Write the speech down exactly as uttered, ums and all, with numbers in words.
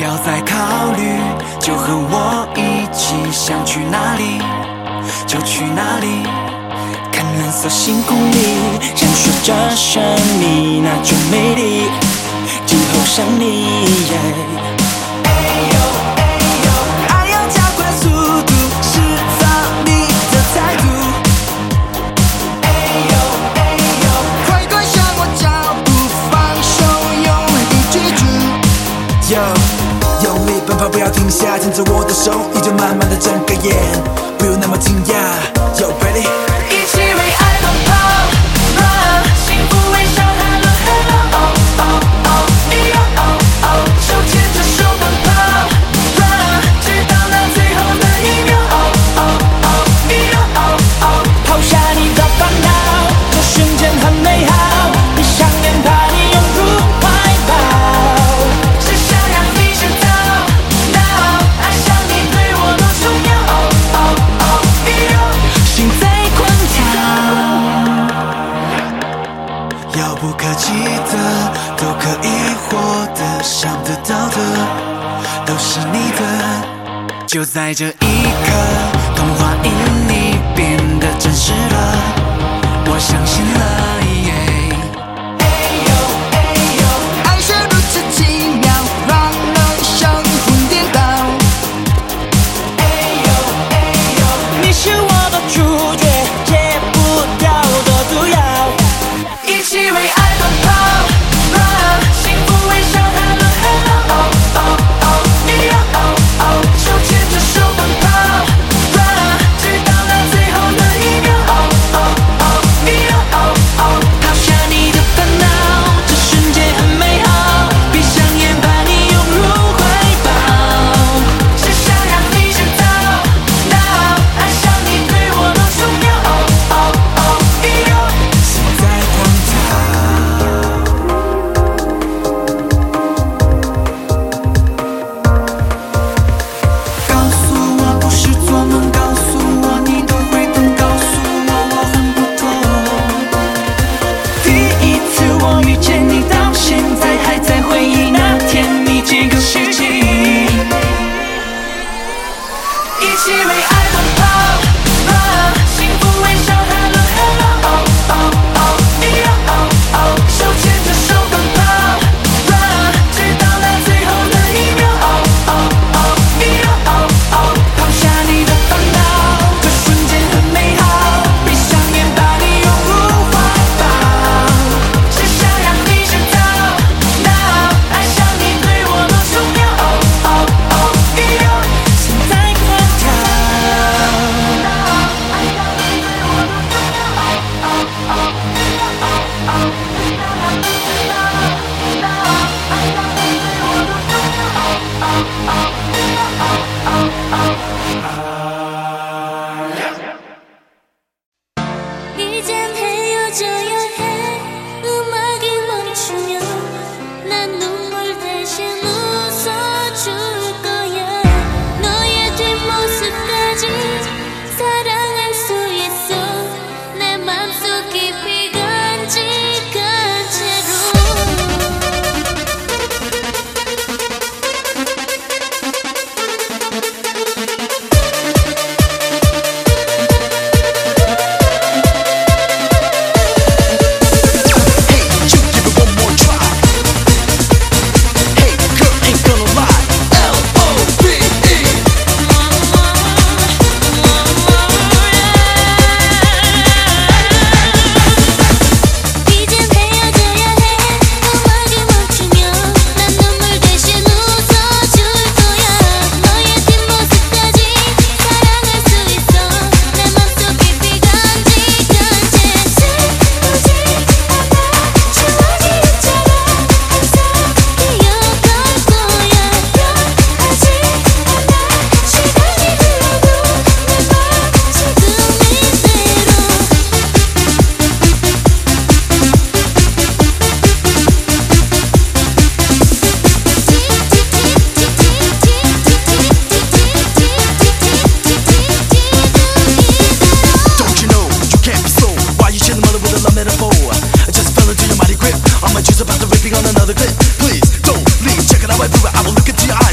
要再考虑，就和我一起，想去哪里就去哪里。看蓝色星空里闪烁着生命那种美丽，今后想你。爱要加快速度，释放你的态度。快跟上我脚步，放手用力记住。Yo， 用力奔跑，不要停下，牵着我的手，你就慢慢的睁开眼，不用那么惊讶。Yo ready？ 一起为爱奔跑 ，Run， 幸福微笑 ，Hello Hello，Oh Oh Oh，Oh Oh，手牵着手奔跑 ，Run， 直到那最后的一秒 ，Oh Oh Oh，Oh Oh，抛下你的烦恼，这瞬间很美好，闭上眼把你拥入怀抱，是想让你知道 ，Now， 爱上你对我多重要 ，Oh Oh Oh， 心在狂跳，遥不可及的都可以获得，想得到的都是你的，就在这一刻，童话因你变得真实了，我相信了。爱是如此奇妙，让人神魂颠倒。你是我的主角，戒不掉的毒药。一起为爱奔跑 ，Run， 幸福微笑 ，Hello Hello，Oh Oh Oh，Oh，手牵着手奔跑 ，Run， 直到那最后的一秒 ，Oh Oh Oh，抛下你的烦恼，这瞬间很美好，闭上眼把你拥入怀抱，是想让你知道 ，Now， 爱上你对我多重要 ，Oh Oh Oh，心在狂跳。告诉我不是做梦，告诉我你都会懂，告诉我我很不同。第一次我遇见你，到现在还在回忆那甜蜜几个世纪。一起为爱奔跑 ，Run， 幸福微笑 ，Hello Hello，Oh Oh Oh，手牵着手奔跑 ，Run， 直到那最后的一秒 ，Oh Oh，抛下你的烦恼，这瞬间很美好，闭上眼把你拥入怀抱，是想让你知道 ，Now， 爱上你对我多重要 ，Oh Oh， 心在狂跳。 이젠 헤어져야 해 음악이 멈추면 난 눈물 대신 웃어줄 거야 너의 뒷모습까지 사랑할 수 있어 내 맘속 깊이 간직한 채로 About to raping on another clip. Please don't leave. Check it out, I will look into your eyes.